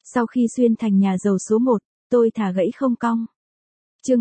Sau khi xuyên thành nhà giàu số 1, tôi thả gãy không cong. Chương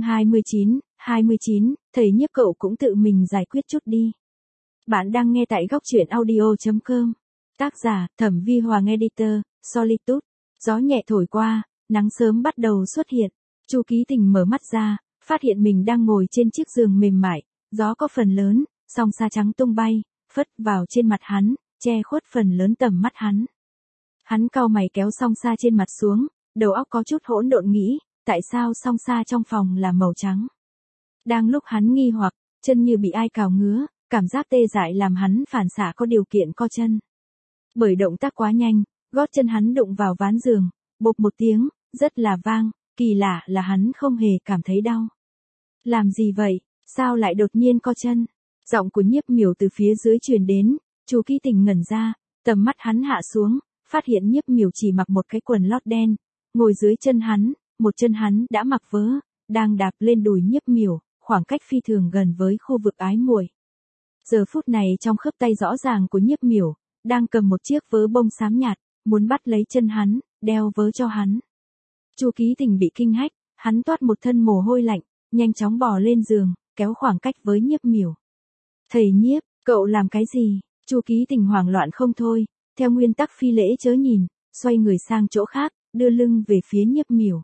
29, thầy nhiếp cậu cũng tự mình giải quyết chút đi. Bạn đang nghe tại góc truyện audio.com. Tác giả, Thẩm Vi Hoàng Editor, Solitude. Gió nhẹ thổi qua, nắng sớm bắt đầu xuất hiện. Chu Ký Tình mở mắt ra, phát hiện mình đang ngồi trên chiếc giường mềm mại, gió có phần lớn, song sa trắng tung bay, phất vào trên mặt hắn, che khuất phần lớn tầm mắt hắn. Hắn cau mày kéo song sa trên mặt xuống, đầu óc có chút hỗn độn nghĩ, tại sao song sa trong phòng là màu trắng. Đang lúc hắn nghi hoặc, chân như bị ai cào ngứa, cảm giác tê dại làm hắn phản xạ có điều kiện co chân. Bởi động tác quá nhanh, gót chân hắn đụng vào ván giường, bộp một tiếng, rất là vang, kỳ lạ là hắn không hề cảm thấy đau. Làm gì vậy, sao lại đột nhiên co chân? Giọng của Nhiếp Miểu từ phía dưới truyền đến, Chu Ký Tình ngẩn ra, tầm mắt hắn hạ xuống, phát hiện Nhiếp Miểu chỉ mặc một cái quần lót đen, ngồi dưới chân hắn, một chân hắn đã mặc vớ, đang đạp lên đùi Nhiếp Miểu, khoảng cách phi thường gần với khu vực ái muội. Giờ phút này trong khớp tay rõ ràng của Nhiếp Miểu, đang cầm một chiếc vớ bông xám nhạt, muốn bắt lấy chân hắn, đeo vớ cho hắn. Chu Ký Tình bị kinh hách, hắn toát một thân mồ hôi lạnh, nhanh chóng bò lên giường, kéo khoảng cách với Nhiếp Miểu. Thầy Nhiếp, cậu làm cái gì? Chu Ký Tình hoảng loạn không thôi, theo nguyên tắc phi lễ chớ nhìn, xoay người sang chỗ khác, đưa lưng về phía Nhiếp Miểu.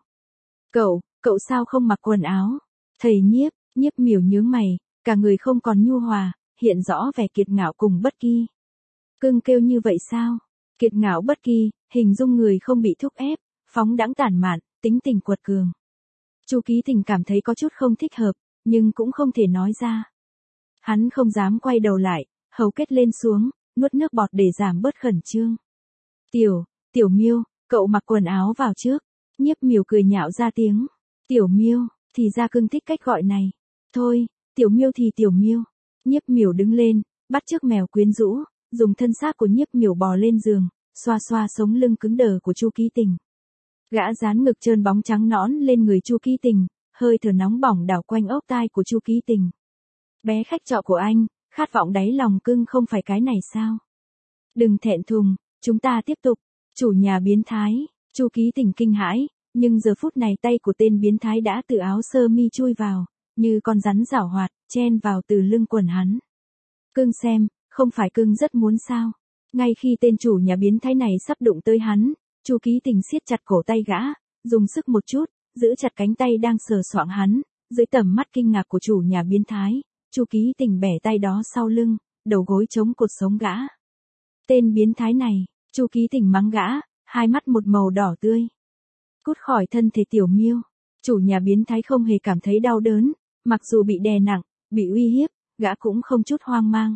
Cậu sao không mặc quần áo? Thầy Nhiếp, Nhiếp Miểu nhướng mày, cả người không còn nhu hòa, hiện rõ vẻ kiệt ngạo cùng bất kỳ. Cưng kêu như vậy sao? Kiệt ngạo bất kỳ, hình dung người không bị thúc ép, phóng đãng tản mạn, tính tình quật cường. Chu Ký Tình cảm thấy có chút không thích hợp, nhưng cũng không thể nói ra. Hắn không dám quay đầu lại, hầu kết lên xuống, nuốt nước bọt để giảm bớt khẩn trương. Tiểu Miêu, cậu mặc quần áo vào trước. Nhiếp Miểu cười nhạo ra tiếng. Tiểu Miêu, thì ra cưng thích cách gọi này. Thôi, Tiểu Miêu thì Tiểu Miêu. Nhiếp Miểu đứng lên, bắt chước mèo quyến rũ, dùng thân xác của Nhiếp Miểu bò lên giường, xoa xoa sống lưng cứng đờ của Chu Ký Tình. Gã dán ngực trơn bóng trắng nõn lên người Chu Ký Tình, hơi thở nóng bỏng đảo quanh ốc tai của Chu Ký Tình. Bé khách trọ của anh, khát vọng đáy lòng cưng không phải cái này sao? Đừng thẹn thùng, chúng ta tiếp tục. Chủ nhà biến thái. Chu Ký Tình kinh hãi, nhưng giờ phút này tay của tên biến thái đã từ áo sơ mi chui vào, như con rắn giảo hoạt, chen vào từ lưng quần hắn. Cưng xem, không phải cưng rất muốn sao? Ngay khi tên chủ nhà biến thái này sắp đụng tới hắn, Chu Ký Tình siết chặt cổ tay gã, dùng sức một chút, giữ chặt cánh tay đang sờ soạng hắn, dưới tầm mắt kinh ngạc của chủ nhà biến thái, Chu Ký Tình bẻ tay đó sau lưng, đầu gối chống cột sống gã. Tên biến thái này, Chu Ký Tình mắng gã, hai mắt một màu đỏ tươi. Cút khỏi thân thể Tiểu Miêu. Chủ nhà biến thái không hề cảm thấy đau đớn, mặc dù bị đè nặng, bị uy hiếp, gã cũng không chút hoang mang.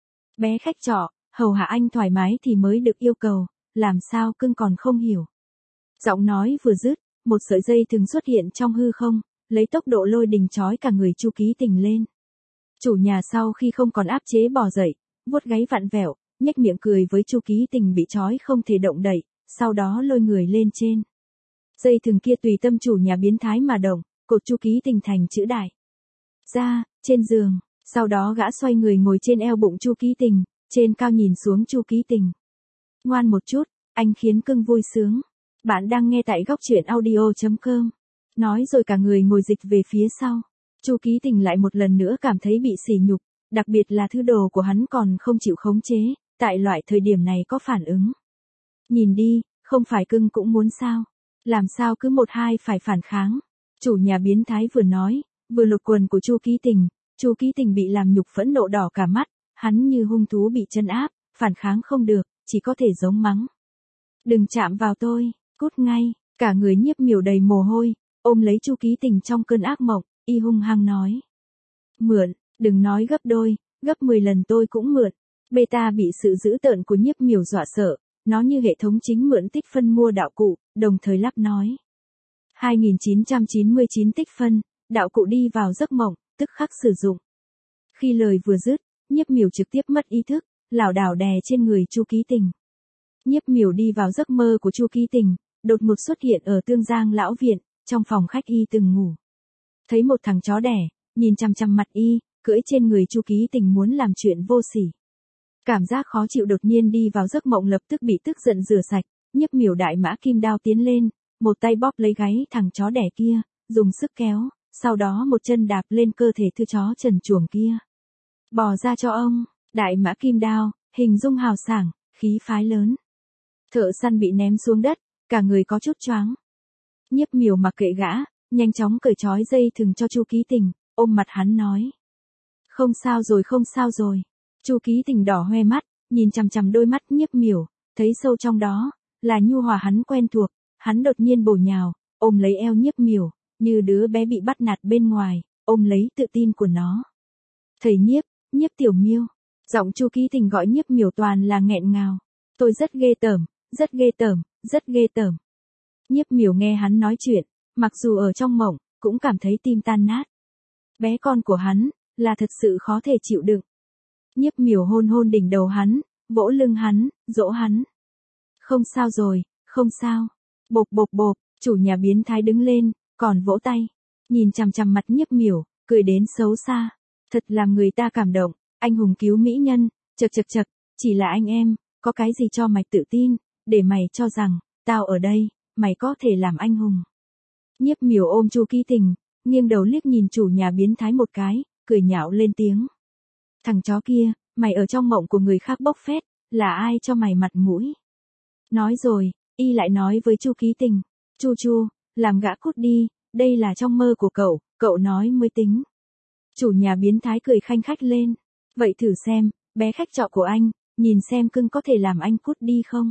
Bé khách trọ, hầu hạ anh thoải mái thì mới được yêu cầu, làm sao cưng còn không hiểu. Giọng nói vừa dứt, một sợi dây thừng xuất hiện trong hư không, lấy tốc độ lôi đình trói cả người Chu Ký Tình lên. Chủ nhà sau khi không còn áp chế bò dậy, vuốt gáy vặn vẹo, nhếch miệng cười với Chu Ký Tình bị trói không thể động đậy, sau đó lôi người lên trên. Dây thừng kia tùy tâm chủ nhà biến thái mà động, cột Chu Ký Tình thành chữ đại. Ra, trên giường, sau đó gã xoay người ngồi trên eo bụng Chu Ký Tình, trên cao nhìn xuống Chu Ký Tình. Ngoan một chút, anh khiến cưng vui sướng. Bạn đang nghe tại góc truyện audio.com. Nói rồi cả người ngồi dịch về phía sau. Chu Ký Tình lại một lần nữa cảm thấy bị sỉ nhục, đặc biệt là thứ đồ của hắn còn không chịu khống chế, tại loại thời điểm này có phản ứng. Nhìn đi, không phải cưng cũng muốn sao? Làm sao cứ một hai phải phản kháng? Chủ nhà biến thái vừa nói, vừa lột quần của Chu Ký Tình. Chu Ký Tình bị làm nhục phẫn nộ đỏ cả mắt, hắn như hung thú bị trấn áp, phản kháng không được, chỉ có thể giống mắng. Đừng chạm vào tôi, cút ngay. Cả người Nhiếp Miểu đầy mồ hôi, ôm lấy Chu Ký Tình trong cơn ác mộng, y hung hăng nói. Mượn, đừng nói gấp đôi, gấp 10 lần tôi cũng mượn. Beta bị sự dữ tợn của Nhiếp Miểu dọa sợ, nó như hệ thống chính mượn tích phân mua đạo cụ, đồng thời lắp nói. 2999 tích phân, đạo cụ đi vào giấc mộng, tức khắc sử dụng. Khi lời vừa dứt, Nhiếp Miểu trực tiếp mất ý thức, lảo đảo đè trên người Chu Ký Tình. Nhiếp Miểu đi vào giấc mơ của Chu Ký Tình, đột ngột xuất hiện ở Tương Giang lão viện, trong phòng khách y từng ngủ. Thấy một thằng chó đẻ, nhìn chằm chằm mặt y, cưỡi trên người Chu Ký Tình muốn làm chuyện vô sỉ. Cảm giác khó chịu đột nhiên đi vào giấc mộng lập tức bị tức giận rửa sạch, Nhiếp Miểu đại mã kim đao tiến lên, một tay bóp lấy gáy thằng chó đẻ kia, dùng sức kéo, sau đó một chân đạp lên cơ thể thư chó trần truồng kia. Bỏ ra cho ông, đại mã kim đao, hình dung hào sảng, khí phái lớn. Thợ săn bị ném xuống đất, cả người có chút choáng. Nhiếp Miểu mặc kệ gã, nhanh chóng cởi trói dây thừng cho Chu Ký Tình, ôm mặt hắn nói. Không sao rồi, không sao rồi. Chu Ký Tình đỏ hoe mắt, nhìn chằm chằm đôi mắt Nhiếp Miểu, thấy sâu trong đó là nhu hòa hắn quen thuộc, hắn đột nhiên bổ nhào, ôm lấy eo Nhiếp Miểu, như đứa bé bị bắt nạt bên ngoài, ôm lấy tự tin của nó. Thầy Nhiếp, Nhiếp tiểu miêu. Giọng Chu Ký Tình gọi Nhiếp Miểu toàn là nghẹn ngào. Tôi rất ghê tởm, rất ghê tởm, rất ghê tởm. Nhiếp Miểu nghe hắn nói chuyện, mặc dù ở trong mộng, cũng cảm thấy tim tan nát. Bé con của hắn, là thật sự khó thể chịu đựng. Nhiếp Miểu hôn hôn đỉnh đầu hắn, vỗ lưng hắn, dỗ hắn. Không sao rồi, không sao. Bộp bộp bộp, chủ nhà biến thái đứng lên, còn vỗ tay. Nhìn chằm chằm mặt Nhiếp Miểu, cười đến xấu xa. Thật làm người ta cảm động, anh hùng cứu mỹ nhân, chật chật chật, chỉ là anh em, có cái gì cho mày tự tin, để mày cho rằng, tao ở đây, mày có thể làm anh hùng. Nhiếp Miểu ôm Chu Ký Tình, nghiêng đầu liếc nhìn chủ nhà biến thái một cái, cười nhạo lên tiếng. Thằng chó kia, mày ở trong mộng của người khác bốc phét, là ai cho mày mặt mũi? Nói rồi, y lại nói với Chu Ký Tình, Chu Chu, làm gã cút đi, đây là trong mơ của cậu nói mới tính. Chủ nhà biến thái cười khanh khách lên, vậy thử xem, bé khách trọ của anh, nhìn xem cưng có thể làm anh cút đi không?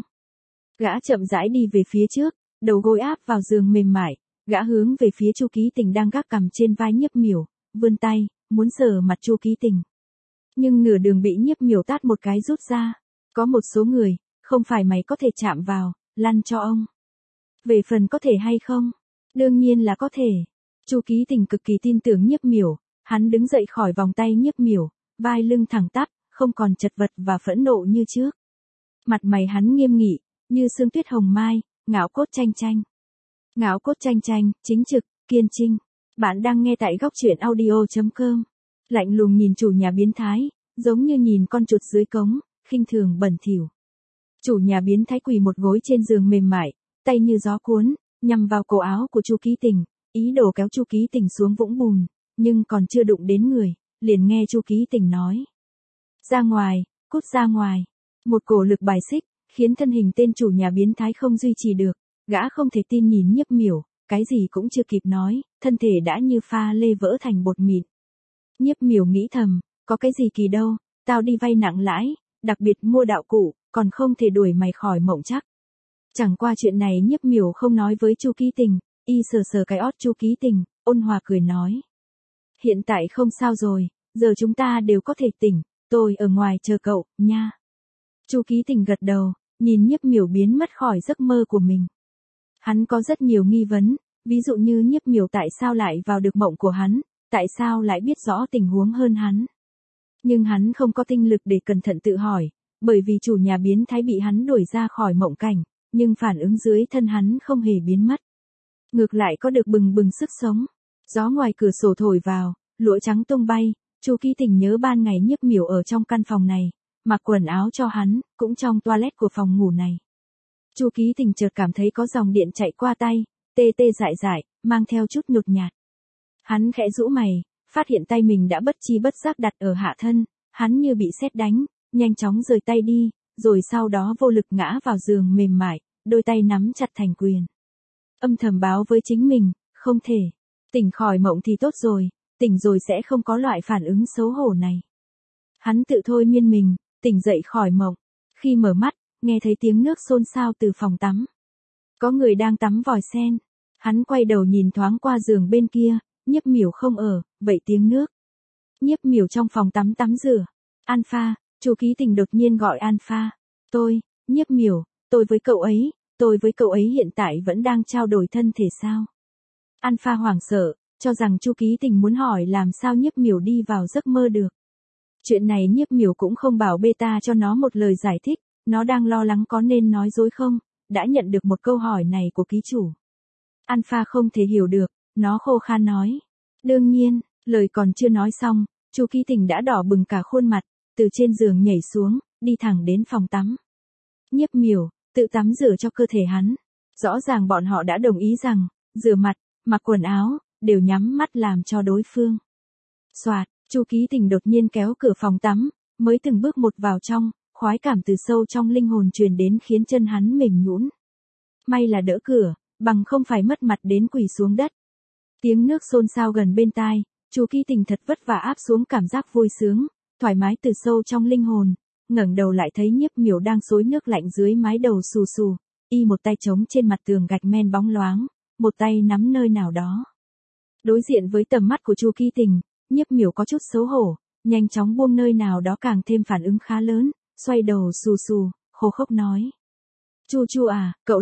Gã chậm rãi đi về phía trước, đầu gối áp vào giường mềm mại, gã hướng về phía Chu Ký Tình đang gác cằm trên vai Nhiếp Miểu, vươn tay, muốn sờ mặt Chu Ký Tình. Nhưng nửa đường bị Nhiếp Miểu tát một cái rút ra. Có một số người, không phải mày có thể chạm vào, lăn cho ông. Về phần có thể hay không? Đương nhiên là có thể. Chu Ký Tình cực kỳ tin tưởng Nhiếp Miểu, hắn đứng dậy khỏi vòng tay Nhiếp Miểu, vai lưng thẳng tắp, không còn chật vật và phẫn nộ như trước. Mặt mày hắn nghiêm nghị, như sương tuyết hồng mai, ngạo cốt chanh chanh. Ngạo cốt chanh chanh, chính trực, kiên trinh. Bạn đang nghe tại góc truyện audio.com. Lạnh lùng nhìn chủ nhà biến thái, giống như nhìn con chuột dưới cống, khinh thường bẩn thỉu. Chủ nhà biến thái quỳ một gối trên giường mềm mại, tay như gió cuốn, nhằm vào cổ áo của Chu Ký Tình, ý đồ kéo Chu Ký Tình xuống vũng bùn, nhưng còn chưa đụng đến người, liền nghe Chu Ký Tình nói. Ra ngoài, cút ra ngoài. Một cổ lực bài xích, khiến thân hình tên chủ nhà biến thái không duy trì được, gã không thể tin nhìn Nhiếp Miểu, cái gì cũng chưa kịp nói, thân thể đã như pha lê vỡ thành bột mịn. Nhiếp Miểu nghĩ thầm, có cái gì kỳ đâu, tao đi vay nặng lãi, đặc biệt mua đạo cụ, còn không thể đuổi mày khỏi mộng chắc. Chẳng qua chuyện này Nhiếp Miểu không nói với Chu Ký Tình, y sờ sờ cái ót Chu Ký Tình, ôn hòa cười nói. Hiện tại không sao rồi, giờ chúng ta đều có thể tỉnh, tôi ở ngoài chờ cậu, nha. Chu Ký Tình gật đầu, nhìn Nhiếp Miểu biến mất khỏi giấc mơ của mình. Hắn có rất nhiều nghi vấn, ví dụ như Nhiếp Miểu tại sao lại vào được mộng của hắn, tại sao lại biết rõ tình huống hơn hắn. Nhưng hắn không có tinh lực để cẩn thận tự hỏi, bởi vì chủ nhà biến thái bị hắn đuổi ra khỏi mộng cảnh, nhưng phản ứng dưới thân hắn không hề biến mất. Ngược lại có được bừng bừng sức sống. Gió ngoài cửa sổ thổi vào, lụa trắng tung bay, Chu Ký Tình nhớ ban ngày Nhiếp Miểu ở trong căn phòng này, mặc quần áo cho hắn, cũng trong toilet của phòng ngủ này. Chu Ký Tình chợt cảm thấy có dòng điện chạy qua tay, tê tê dại dại, mang theo chút nhột nhạt. Hắn khẽ rũ mày, phát hiện tay mình đã bất chi bất giác đặt ở hạ thân, hắn như bị sét đánh, nhanh chóng rời tay đi, rồi sau đó vô lực ngã vào giường mềm mại, đôi tay nắm chặt thành quyền. Âm thầm báo với chính mình, không thể. Tỉnh khỏi mộng thì tốt rồi, tỉnh rồi sẽ không có loại phản ứng xấu hổ này. Hắn tự thôi miên mình, tỉnh dậy khỏi mộng. Khi mở mắt, nghe thấy tiếng nước xôn xao từ phòng tắm. Có người đang tắm vòi sen. Hắn quay đầu nhìn thoáng qua giường bên kia, Nhiếp Miểu không ở, vậy tiếng nước. Nhiếp Miểu trong phòng tắm tắm rửa. Alpha, Chu Ký Tình đột nhiên gọi Alpha. Nhiếp Miểu, tôi với cậu ấy hiện tại vẫn đang trao đổi thân thể sao? Alpha hoảng sợ, cho rằng Chu Ký Tình muốn hỏi làm sao Nhiếp Miểu đi vào giấc mơ được. Chuyện này Nhiếp Miểu cũng không bảo beta cho nó một lời giải thích, nó đang lo lắng có nên nói dối không, đã nhận được một câu hỏi này của ký chủ. Alpha không thể hiểu được, nó khô khan nói. Đương nhiên, lời còn chưa nói xong, Chu Ký Tình đã đỏ bừng cả khuôn mặt, từ trên giường nhảy xuống, đi thẳng đến phòng tắm. Nhiếp Miểu, tự tắm rửa cho cơ thể hắn. Rõ ràng bọn họ đã đồng ý rằng, rửa mặt, mặc quần áo, đều nhắm mắt làm cho đối phương. Soạt, Chu Ký Tình đột nhiên kéo cửa phòng tắm, mới từng bước một vào trong, khoái cảm từ sâu trong linh hồn truyền đến khiến chân hắn mềm nhũn. May là đỡ cửa, bằng không phải mất mặt đến quỳ xuống đất. Tiếng nước xôn xao gần bên tai, Chu Ký Tình thật vất vả áp xuống cảm giác vui sướng, thoải mái từ sâu trong linh hồn, ngẩng đầu lại thấy Nhiếp Miểu đang xối nước lạnh dưới mái đầu xù xù, y một tay chống trên mặt tường gạch men bóng loáng, một tay nắm nơi nào đó. Đối diện với tầm mắt của Chu Ký Tình, Nhiếp Miểu có chút xấu hổ, nhanh chóng buông nơi nào đó càng thêm phản ứng khá lớn, xoay đầu xù xù, khô khốc nói. Chu à, cậu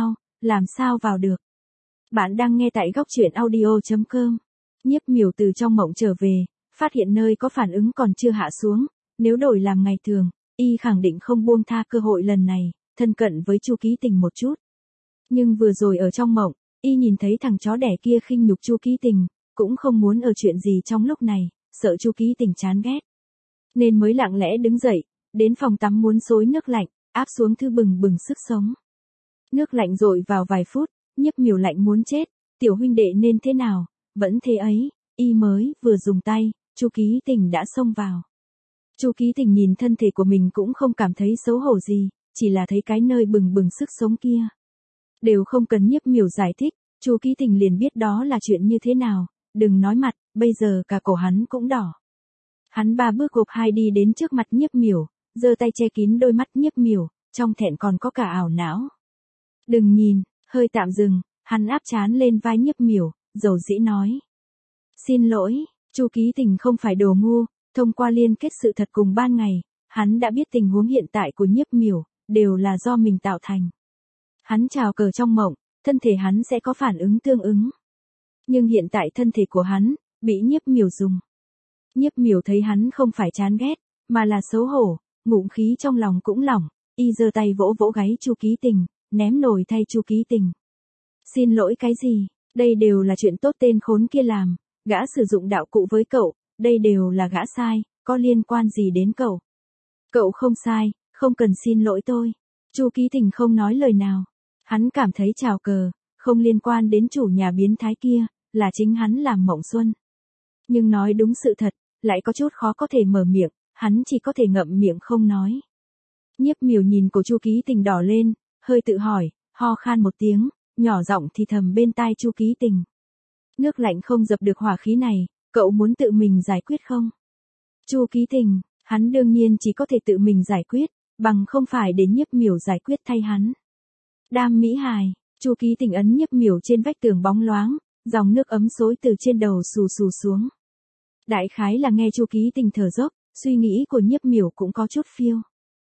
làm sao vào được? Bạn đang nghe tại góc truyện audio.com. Nhiếp Miểu từ trong mộng trở về, phát hiện nơi có phản ứng còn chưa hạ xuống, nếu đổi làm ngày thường, y khẳng định không buông tha cơ hội lần này, thân cận với Chu Ký Tình một chút. Nhưng vừa rồi ở trong mộng, y nhìn thấy thằng chó đẻ kia khinh nhục Chu Ký Tình, cũng không muốn ở chuyện gì trong lúc này, sợ Chu Ký Tình chán ghét. Nên mới lặng lẽ đứng dậy, đến phòng tắm muốn xối nước lạnh, áp xuống thứ bừng bừng sức sống. Nước lạnh dội vào vài phút, Nhiếp Miểu lạnh muốn chết, tiểu huynh đệ nên thế nào, vẫn thế ấy, y mới vừa dùng tay, Chu Ký Tình đã xông vào. Chu Ký Tình nhìn thân thể của mình cũng không cảm thấy xấu hổ gì, chỉ là thấy cái nơi bừng bừng sức sống kia. Đều không cần Nhiếp Miểu giải thích, Chu Ký Tình liền biết đó là chuyện như thế nào, đừng nói mặt, bây giờ cả cổ hắn cũng đỏ. Hắn 3 bước gộp 2 đi đến trước mặt Nhiếp Miểu, giơ tay che kín đôi mắt Nhiếp Miểu, trong thẹn còn có cả ảo não. Đừng nhìn, hơi tạm dừng, hắn áp trán lên vai Nhiếp Miểu, dầu dĩ nói. Xin lỗi, Chu Ký Tình không phải đồ ngu, thông qua liên kết sự thật cùng ban ngày, hắn đã biết tình huống hiện tại của Nhiếp Miểu, đều là do mình tạo thành. Hắn trào cờ trong mộng, thân thể hắn sẽ có phản ứng tương ứng. Nhưng hiện tại thân thể của hắn, bị Nhiếp Miểu dùng. Nhiếp Miểu thấy hắn không phải chán ghét, mà là xấu hổ, ngụm khí trong lòng cũng lỏng, y giơ tay vỗ vỗ gáy Chu Ký Tình, ném nồi thay Chu Ký Tình. Xin lỗi cái gì, đây đều là chuyện tốt tên khốn kia làm, gã sử dụng đạo cụ với cậu, đây đều là gã sai, có liên quan gì đến cậu? Cậu không sai, không cần xin lỗi tôi. Chu Ký Tình không nói lời nào, hắn cảm thấy trào cờ, không liên quan đến chủ nhà biến thái kia, là chính hắn làm mộng xuân. Nhưng nói đúng sự thật, lại có chút khó có thể mở miệng, hắn chỉ có thể ngậm miệng không nói. Nhiếp Miểu nhìn cổ Chu Ký Tình đỏ lên, hơi tự hỏi, ho khan một tiếng, nhỏ giọng thì thầm bên tai Chu Ký Tình. Nước lạnh không dập được hỏa khí này, cậu muốn tự mình giải quyết không? Chu Ký Tình, hắn đương nhiên chỉ có thể tự mình giải quyết, bằng không phải để Nhiếp Miểu giải quyết thay hắn. Đam mỹ hài, Chu Ký Tình ấn Nhiếp Miểu trên vách tường bóng loáng, dòng nước ấm xối từ trên đầu xù xù xuống. Đại khái là nghe Chu Ký Tình thở dốc, suy nghĩ của Nhiếp Miểu cũng có chút phiêu.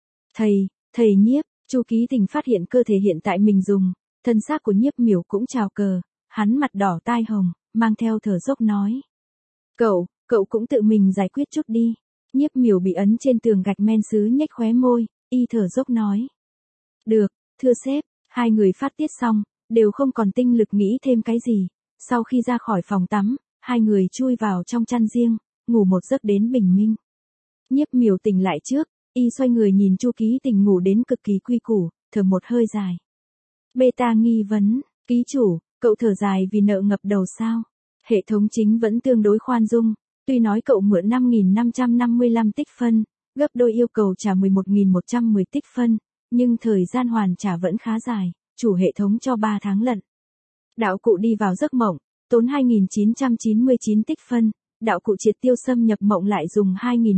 Thầy Nhiếp, Chu Ký Tình phát hiện cơ thể hiện tại mình dùng, thân xác của Nhiếp Miểu cũng trào cờ, hắn mặt đỏ tai hồng, mang theo thở dốc nói. Cậu cũng tự mình giải quyết chút đi. Nhiếp Miểu bị ấn trên tường gạch men sứ nhếch khóe môi, y thở dốc nói. Được, thưa sếp, hai người phát tiết xong, đều không còn tinh lực nghĩ thêm cái gì. Sau khi ra khỏi phòng tắm, hai người chui vào trong chăn riêng, ngủ một giấc đến bình minh. Nhiếp Miểu tỉnh lại trước, y xoay người nhìn Chu Ký Tình ngủ đến cực kỳ quy củ, thở một hơi dài. Beta nghi vấn, ký chủ, cậu thở dài vì nợ ngập đầu sao? Hệ thống chính vẫn tương đối khoan dung, tuy nói cậu mượn 5.555 tích phân, gấp đôi yêu cầu trả 11.110 tích phân, nhưng thời gian hoàn trả vẫn khá dài, chủ hệ thống cho 3 tháng lận. Đạo cụ đi vào giấc mộng, tốn 2.999 tích phân, đạo cụ triệt tiêu xâm nhập mộng lại dùng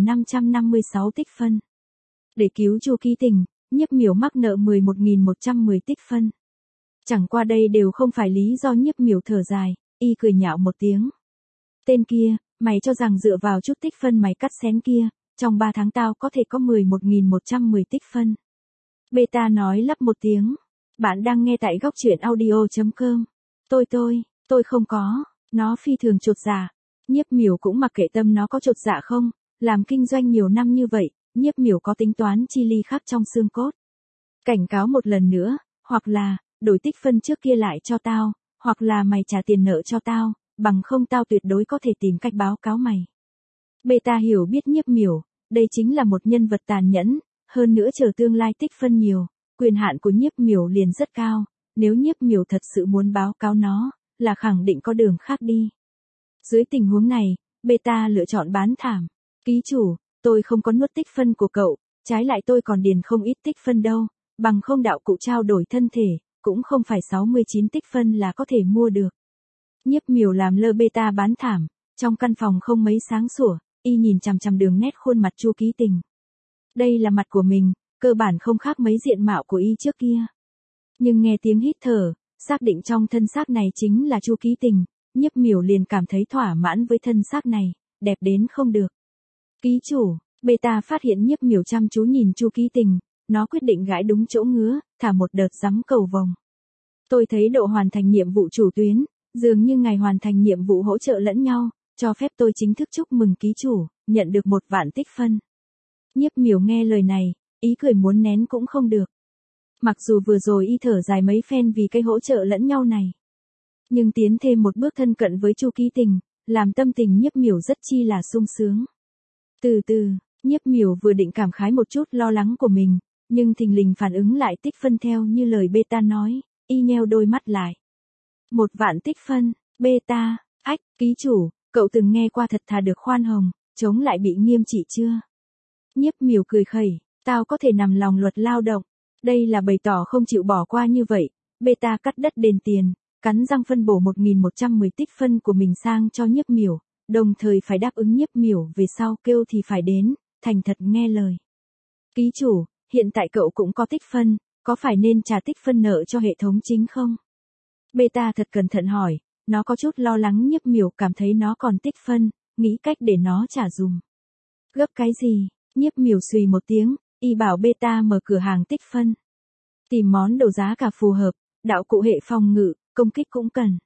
2.556 tích phân. Để cứu Chu Ký Tình, Nhiếp Miểu mắc nợ 11.110 tích phân. Chẳng qua đây đều không phải lý do Nhiếp Miểu thở dài, y cười nhạo một tiếng. Tên kia, mày cho rằng dựa vào chút tích phân mày cắt xén kia, trong 3 tháng tao có thể có 11.110 tích phân. Beta nói lắp một tiếng. Bạn đang nghe tại góc truyện audio.com. Tôi không có, nó phi thường chột dạ. Nhiếp Miểu cũng mặc kệ tâm nó có chột dạ không, làm kinh doanh nhiều năm như vậy, Nhiếp Miểu có tính toán chi ly khắc trong xương cốt. Cảnh cáo một lần nữa, hoặc là, đổi tích phân trước kia lại cho tao, hoặc là mày trả tiền nợ cho tao, bằng không tao tuyệt đối có thể tìm cách báo cáo mày. Beta hiểu biết Nhiếp Miểu, đây chính là một nhân vật tàn nhẫn, hơn nữa chờ tương lai tích phân nhiều, quyền hạn của Nhiếp Miểu liền rất cao, nếu Nhiếp Miểu thật sự muốn báo cáo nó, là khẳng định có đường khác đi. Dưới tình huống này, Beta lựa chọn bán thảm. Ký chủ, tôi không có nuốt tích phân của cậu, trái lại tôi còn điền không ít tích phân đâu, bằng không đạo cụ trao đổi thân thể, cũng không phải 69 tích phân là có thể mua được. Nhiếp Miểu làm lơ Beta bán thảm, trong căn phòng không mấy sáng sủa, y nhìn chằm chằm đường nét khuôn mặt Chu Ký Tình. Đây là mặt của mình, cơ bản không khác mấy diện mạo của y trước kia. Nhưng nghe tiếng hít thở, xác định trong thân xác này chính là Chu Ký Tình, Nhiếp Miểu liền cảm thấy thỏa mãn với thân xác này, đẹp đến không được. Ký chủ, Beta phát hiện Nhiếp Miểu chăm chú nhìn Chu Ký Tình, nó quyết định gãi đúng chỗ ngứa, thả một đợt giắm cầu vồng. Tôi thấy độ hoàn thành nhiệm vụ chủ tuyến, dường như ngày hoàn thành nhiệm vụ hỗ trợ lẫn nhau, cho phép tôi chính thức chúc mừng ký chủ, nhận được 1 vạn tích phân. Nhiếp Miểu nghe lời này, ý cười muốn nén cũng không được. Mặc dù vừa rồi y thở dài mấy phen vì cái hỗ trợ lẫn nhau này, nhưng tiến thêm một bước thân cận với Chu Ký Tình, làm tâm tình Nhiếp Miểu rất chi là sung sướng. Từ từ, Nhiếp Miểu vừa định cảm khái một chút lo lắng của mình, nhưng thình lình phản ứng lại tích phân theo như lời Beta nói, y nheo đôi mắt lại. 1 vạn tích phân, Beta, ách, ký chủ, cậu từng nghe qua thật thà được khoan hồng, chống lại bị nghiêm trị chưa? Nhiếp Miểu cười khẩy, tao có thể nằm lòng luật lao động. Đây là bày tỏ không chịu bỏ qua như vậy. Beta cắt đất đền tiền, cắn răng phân bổ 1110 tích phân của mình sang cho Nhiếp Miểu, đồng thời phải đáp ứng Nhiếp Miểu về sau kêu thì phải đến, thành thật nghe lời. Ký chủ, hiện tại cậu cũng có tích phân, có phải nên trả tích phân nợ cho hệ thống chính không? Beta thật cẩn thận hỏi, nó có chút lo lắng Nhiếp Miểu cảm thấy nó còn tích phân, nghĩ cách để nó trả dùm. Gấp cái gì? Nhiếp Miểu xùy một tiếng, y bảo Beta mở cửa hàng tích phân. Tìm món đồ giá cả phù hợp, đạo cụ hệ phòng ngự, công kích cũng cần.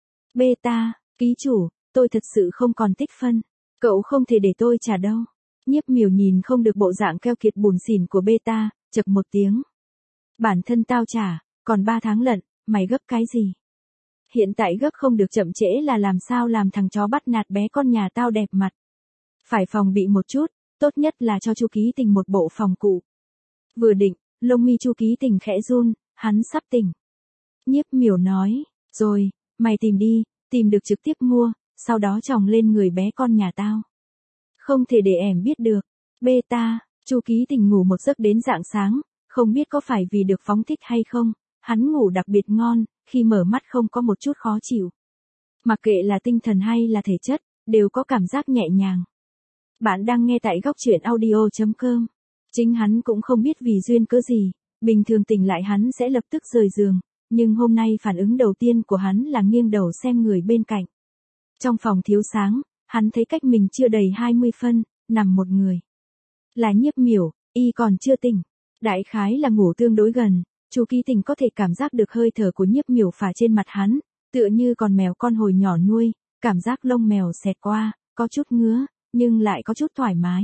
Beta, ký chủ, tôi thật sự không còn tích phân, cậu không thể để tôi trả đâu. Nhiếp Miểu nhìn không được bộ dạng keo kiệt bùn xỉn của Beta, chậc một tiếng. Bản thân tao trả, còn 3 tháng lận, mày gấp cái gì? Hiện tại gấp không được chậm trễ là làm sao làm thằng chó bắt nạt bé con nhà tao đẹp mặt. Phải phòng bị một chút, tốt nhất là cho Chu Ký Tình một bộ phòng cụ. Vừa định, lông mi Chu Ký Tình khẽ run, hắn sắp tỉnh. Nhiếp Miểu nói, rồi, mày tìm đi, tìm được trực tiếp mua, sau đó chồng lên người bé con nhà tao. Không thể để em biết được. Beta, Chu Ký Tình ngủ một giấc đến rạng sáng, không biết có phải vì được phóng thích hay không, hắn ngủ đặc biệt ngon, khi mở mắt không có một chút khó chịu. Mặc kệ là tinh thần hay là thể chất, đều có cảm giác nhẹ nhàng. Bạn đang nghe tại góc truyện audio.com. Chính hắn cũng không biết vì duyên cớ gì, bình thường tỉnh lại hắn sẽ lập tức rời giường, nhưng hôm nay phản ứng đầu tiên của hắn là nghiêng đầu xem người bên cạnh. Trong phòng thiếu sáng, hắn thấy cách mình chưa đầy 20 phân, nằm một người. Là Nhiếp Miểu, y còn chưa tỉnh. Đại khái là ngủ tương đối gần, Chu Ký Tình có thể cảm giác được hơi thở của Nhiếp Miểu phả trên mặt hắn, tựa như con mèo con hồi nhỏ nuôi, cảm giác lông mèo xẹt qua, có chút ngứa, nhưng lại có chút thoải mái.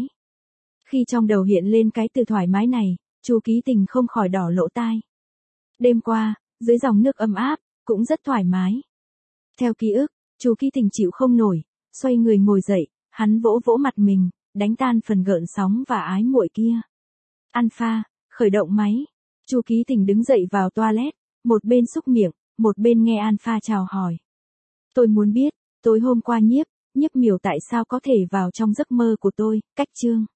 Khi trong đầu hiện lên cái từ thoải mái này, Chu Ký Tình không khỏi đỏ lỗ tai. Đêm qua, dưới dòng nước ấm áp, cũng rất thoải mái. Theo ký ức, Chu Ký Tình chịu không nổi, xoay người ngồi dậy, hắn vỗ vỗ mặt mình, đánh tan phần gợn sóng và ái muội kia. Alpha, khởi động máy. Chu Ký Tình đứng dậy vào toilet, một bên xúc miệng, một bên nghe Alpha chào hỏi. Tôi muốn biết, tối hôm qua Nhiếp Miểu tại sao có thể vào trong giấc mơ của tôi, cách chương.